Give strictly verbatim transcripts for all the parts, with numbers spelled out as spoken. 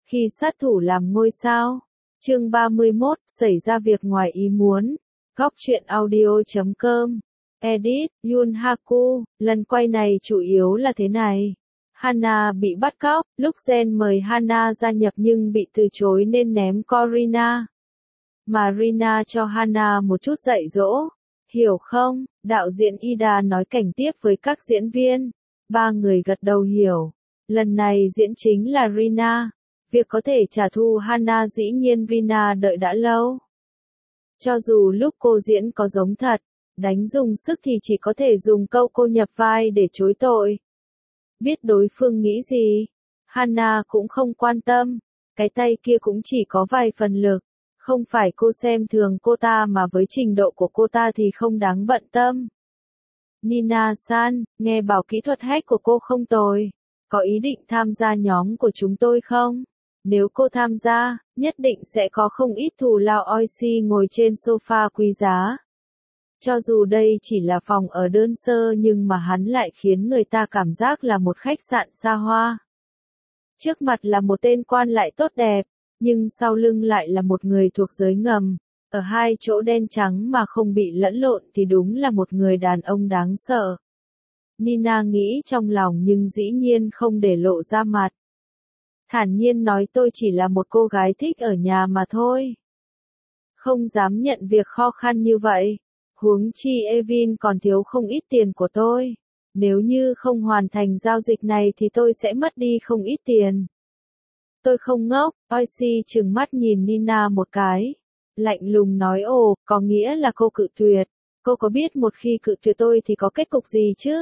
Khi sát thủ làm ngôi sao. Chương ba mươi mốt, xảy ra việc ngoài ý muốn. Góc truyện audio chấm com. Edit, Yoon Haku. Lần quay này chủ yếu là thế này. Hana bị bắt cóc, lúc Jen mời Hana gia nhập nhưng bị từ chối nên ném Corina. Mà Rina cho Hana một chút dạy dỗ. Hiểu không? Đạo diễn Ida nói cảnh tiếp với các diễn viên. Ba người gật đầu hiểu. Lần này diễn chính là Rina. Việc có thể trả thù Hana dĩ nhiên Rina đợi đã lâu. Cho dù lúc cô diễn có giống thật, đánh dùng sức thì chỉ có thể dùng câu cô nhập vai để chối tội. Biết đối phương nghĩ gì, Hana cũng không quan tâm, cái tay kia cũng chỉ có vài phần lực. Không phải cô xem thường cô ta mà với trình độ của cô ta thì không đáng bận tâm. Nina-san, nghe bảo kỹ thuật hack của cô không tồi. Có ý định tham gia nhóm của chúng tôi không? Nếu cô tham gia, nhất định sẽ có không ít thù lao oxy ngồi trên sofa quý giá. Cho dù đây chỉ là phòng ở đơn sơ nhưng mà hắn lại khiến người ta cảm giác là một khách sạn xa hoa. Trước mặt là một tên quan lại tốt đẹp, nhưng sau lưng lại là một người thuộc giới ngầm. Ở hai chỗ đen trắng mà không bị lẫn lộn thì đúng là một người đàn ông đáng sợ. Nina nghĩ trong lòng nhưng dĩ nhiên không để lộ ra mặt. Thản nhiên nói tôi chỉ là một cô gái thích ở nhà mà thôi. Không dám nhận việc khó khăn như vậy. Huống chi Evin còn thiếu không ít tiền của tôi. Nếu như không hoàn thành giao dịch này thì tôi sẽ mất đi không ít tiền. Tôi không ngốc, Oishi trừng mắt nhìn Nina một cái. Lạnh lùng nói ồ, có nghĩa là cô cự tuyệt. Cô có biết một khi cự tuyệt tôi thì có kết cục gì chứ?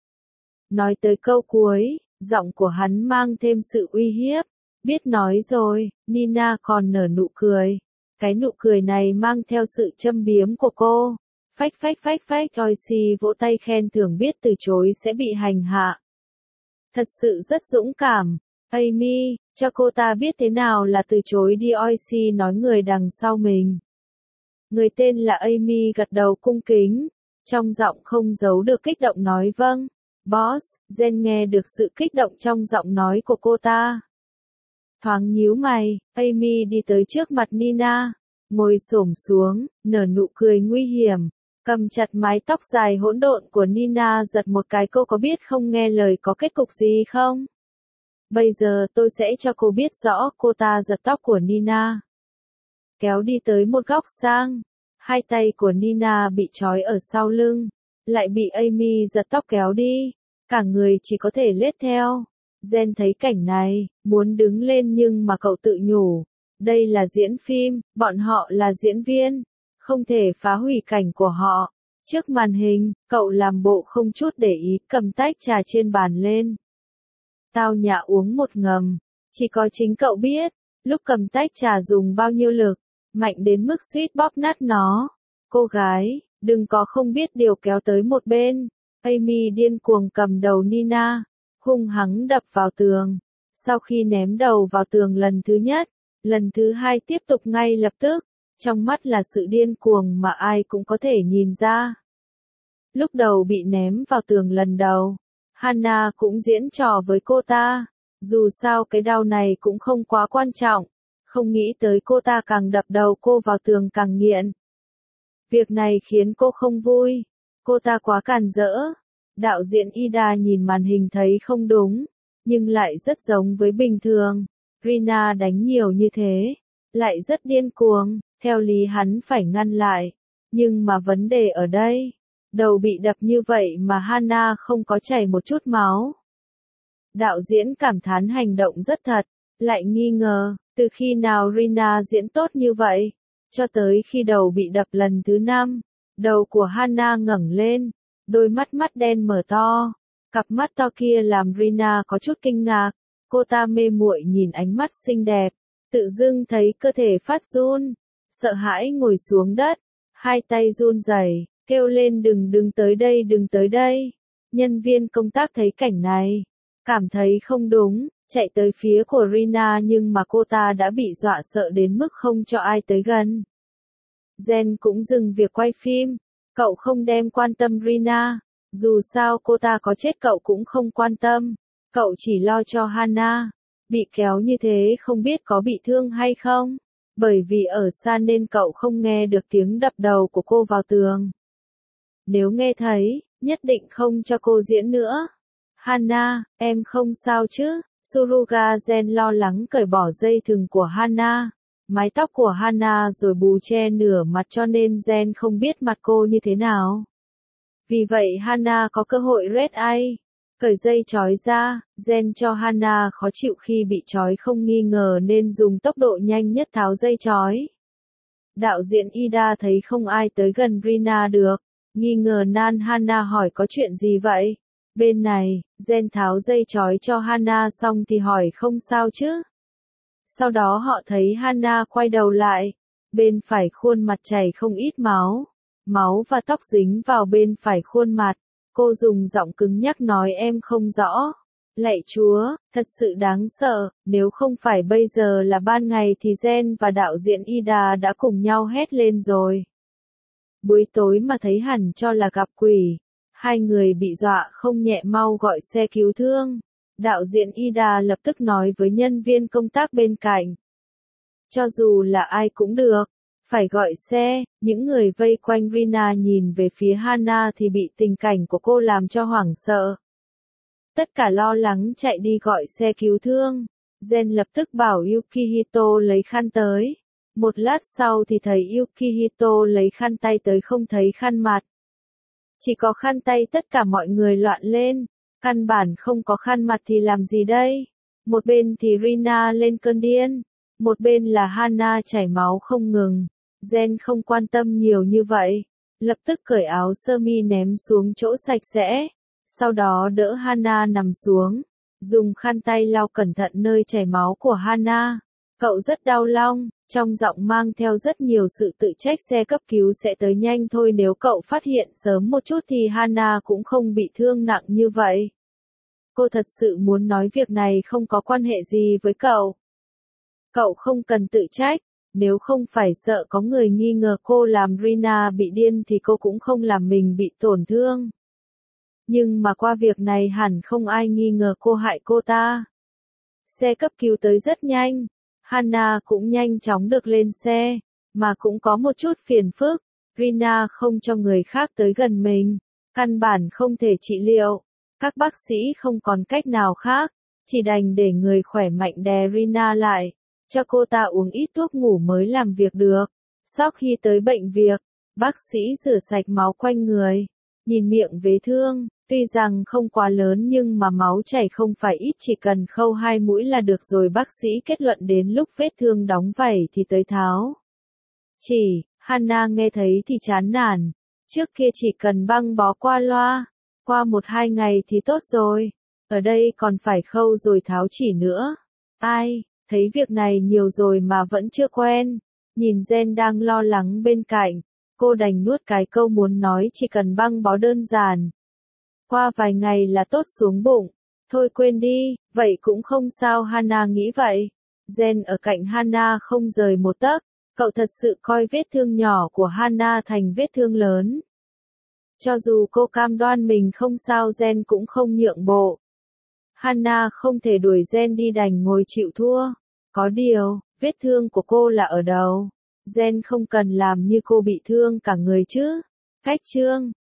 Nói tới câu cuối, giọng của hắn mang thêm sự uy hiếp. Biết nói rồi, Nina còn nở nụ cười. Cái nụ cười này mang theo sự châm biếm của cô. Phách phách phách phách, Oishi vỗ tay khen thưởng biết từ chối sẽ bị hành hạ. Thật sự rất dũng cảm. Amy, cho cô ta biết thế nào là từ chối đi, Oishi nói người đằng sau mình. Người tên là Amy gật đầu cung kính. Trong giọng không giấu được kích động nói vâng. Boss, Jen nghe được sự kích động trong giọng nói của cô ta. Thoáng nhíu mày, Amy đi tới trước mặt Nina, ngồi xổm xuống, nở nụ cười nguy hiểm, cầm chặt mái tóc dài hỗn độn của Nina giật một cái. Cô có biết không nghe lời có kết cục gì không? Bây giờ tôi sẽ cho cô biết rõ. Cô ta giật tóc của Nina, kéo đi tới một góc sang. Hai tay của Nina bị trói ở sau lưng, lại bị Amy giật tóc kéo đi. Cả người chỉ có thể lết theo. Jen thấy cảnh này, muốn đứng lên nhưng mà cậu tự nhủ. Đây là diễn phim, bọn họ là diễn viên. Không thể phá hủy cảnh của họ. Trước màn hình, cậu làm bộ không chút để ý, cầm tách trà trên bàn lên. Tao nhã uống một ngầm. Chỉ có chính cậu biết, lúc cầm tách trà dùng bao nhiêu lực, mạnh đến mức suýt bóp nát nó. Cô gái, đừng có không biết điều, kéo tới một bên. Amy điên cuồng cầm đầu Nina, hung hăng đập vào tường. Sau khi ném đầu vào tường lần thứ nhất, lần thứ hai tiếp tục ngay lập tức. Trong mắt là sự điên cuồng mà ai cũng có thể nhìn ra. Lúc đầu bị ném vào tường lần đầu, Hana cũng diễn trò với cô ta. Dù sao cái đau này cũng không quá quan trọng. Không nghĩ tới cô ta càng đập đầu cô vào tường càng nghiện. Việc này khiến cô không vui. Cô ta quá càn rỡ. Đạo diễn Ida nhìn màn hình thấy không đúng, nhưng lại rất giống với bình thường. Rina đánh nhiều như thế, lại rất điên cuồng, theo lý hắn phải ngăn lại. Nhưng mà vấn đề ở đây, đầu bị đập như vậy mà Hana không có chảy một chút máu. Đạo diễn cảm thán hành động rất thật, lại nghi ngờ, từ khi nào Rina diễn tốt như vậy? Cho tới khi đầu bị đập lần thứ năm, đầu của Hana ngẩng lên, đôi mắt mắt đen mở to. Cặp mắt to kia làm Rina có chút kinh ngạc. Cô ta mê muội nhìn ánh mắt xinh đẹp, tự dưng thấy cơ thể phát run, sợ hãi ngồi xuống đất, hai tay run rẩy, kêu lên đừng đừng tới đây đừng tới đây. Nhân viên công tác thấy cảnh này, cảm thấy không đúng, chạy tới phía của Rina nhưng mà cô ta đã bị dọa sợ đến mức không cho ai tới gần. Jen cũng dừng việc quay phim, cậu không đem quan tâm Rina, dù sao cô ta có chết cậu cũng không quan tâm, cậu chỉ lo cho Hana. Bị kéo như thế không biết có bị thương hay không? Bởi vì ở xa nên cậu không nghe được tiếng đập đầu của cô vào tường. Nếu nghe thấy, nhất định không cho cô diễn nữa. Hana, em không sao chứ? Suruga Gen lo lắng cởi bỏ dây thừng của Hana. Mái tóc của Hana rồi bù che nửa mặt cho nên Gen không biết mặt cô như thế nào. Vì vậy Hana có cơ hội red eye. Cởi dây trói ra, Gen cho Hana khó chịu khi bị trói không nghi ngờ nên dùng tốc độ nhanh nhất tháo dây trói. Đạo diễn Ida thấy không ai tới gần Rina được, nghi ngờ nan Hana hỏi có chuyện gì vậy? Bên này, Gen tháo dây trói cho Hana xong thì hỏi không sao chứ? Sau đó họ thấy Hana quay đầu lại, bên phải khuôn mặt chảy không ít máu, máu và tóc dính vào bên phải khuôn mặt. Cô dùng giọng cứng nhắc nói em không rõ. Lạy Chúa, thật sự đáng sợ, nếu không phải bây giờ là ban ngày thì Gen và đạo diễn Ida đã cùng nhau hét lên rồi. Buổi tối mà thấy hẳn cho là gặp quỷ. Hai người bị dọa không nhẹ mau gọi xe cứu thương. Đạo diễn Ida lập tức nói với nhân viên công tác bên cạnh. Cho dù là ai cũng được. Phải gọi xe, những người vây quanh Rina nhìn về phía Hana thì bị tình cảnh của cô làm cho hoảng sợ. Tất cả lo lắng chạy đi gọi xe cứu thương. Gen lập tức bảo Yukihito lấy khăn tới. Một lát sau thì thấy Yukihito lấy khăn tay tới không thấy khăn mặt. Chỉ có khăn tay tất cả mọi người loạn lên. Căn bản không có khăn mặt thì làm gì đây? Một bên thì Rina lên cơn điên. Một bên là Hana chảy máu không ngừng. Gen không quan tâm nhiều như vậy, lập tức cởi áo sơ mi ném xuống chỗ sạch sẽ, sau đó đỡ Hana nằm xuống, dùng khăn tay lau cẩn thận nơi chảy máu của Hana. Cậu rất đau lòng, trong giọng mang theo rất nhiều sự tự trách xe cấp cứu sẽ tới nhanh thôi nếu cậu phát hiện sớm một chút thì Hana cũng không bị thương nặng như vậy. Cô thật sự muốn nói việc này không có quan hệ gì với cậu. Cậu không cần tự trách. Nếu không phải sợ có người nghi ngờ cô làm Rina bị điên thì cô cũng không làm mình bị tổn thương. Nhưng mà qua việc này hẳn không ai nghi ngờ cô hại cô ta. Xe cấp cứu tới rất nhanh. Hana cũng nhanh chóng được lên xe. Mà cũng có một chút phiền phức. Rina không cho người khác tới gần mình. Căn bản không thể trị liệu. Các bác sĩ không còn cách nào khác. Chỉ đành để người khỏe mạnh đè Rina lại. Cho cô ta uống ít thuốc ngủ mới làm việc được. Sau khi tới bệnh viện, bác sĩ rửa sạch máu quanh người. Nhìn miệng vết thương, tuy rằng không quá lớn nhưng mà máu chảy không phải ít chỉ cần khâu hai mũi là được rồi bác sĩ kết luận đến lúc vết thương đóng vảy thì tới tháo. Chỉ, Hana nghe thấy thì chán nản. Trước kia chỉ cần băng bó qua loa, qua một hai ngày thì tốt rồi. Ở đây còn phải khâu rồi tháo chỉ nữa. Ai? Thấy việc này nhiều rồi mà vẫn chưa quen. Nhìn Gen đang lo lắng bên cạnh. Cô đành nuốt cái câu muốn nói chỉ cần băng bó đơn giản. Qua vài ngày là tốt xuống bụng. Thôi quên đi, vậy cũng không sao Hana nghĩ vậy. Gen ở cạnh Hana không rời một tấc. Cậu thật sự coi vết thương nhỏ của Hana thành vết thương lớn. Cho dù cô cam đoan mình không sao Gen cũng không nhượng bộ. Hana không thể đuổi Gen đi đành ngồi chịu thua. Có điều, vết thương của cô là ở đầu. Gen không cần làm như cô bị thương cả người chứ. Cách chương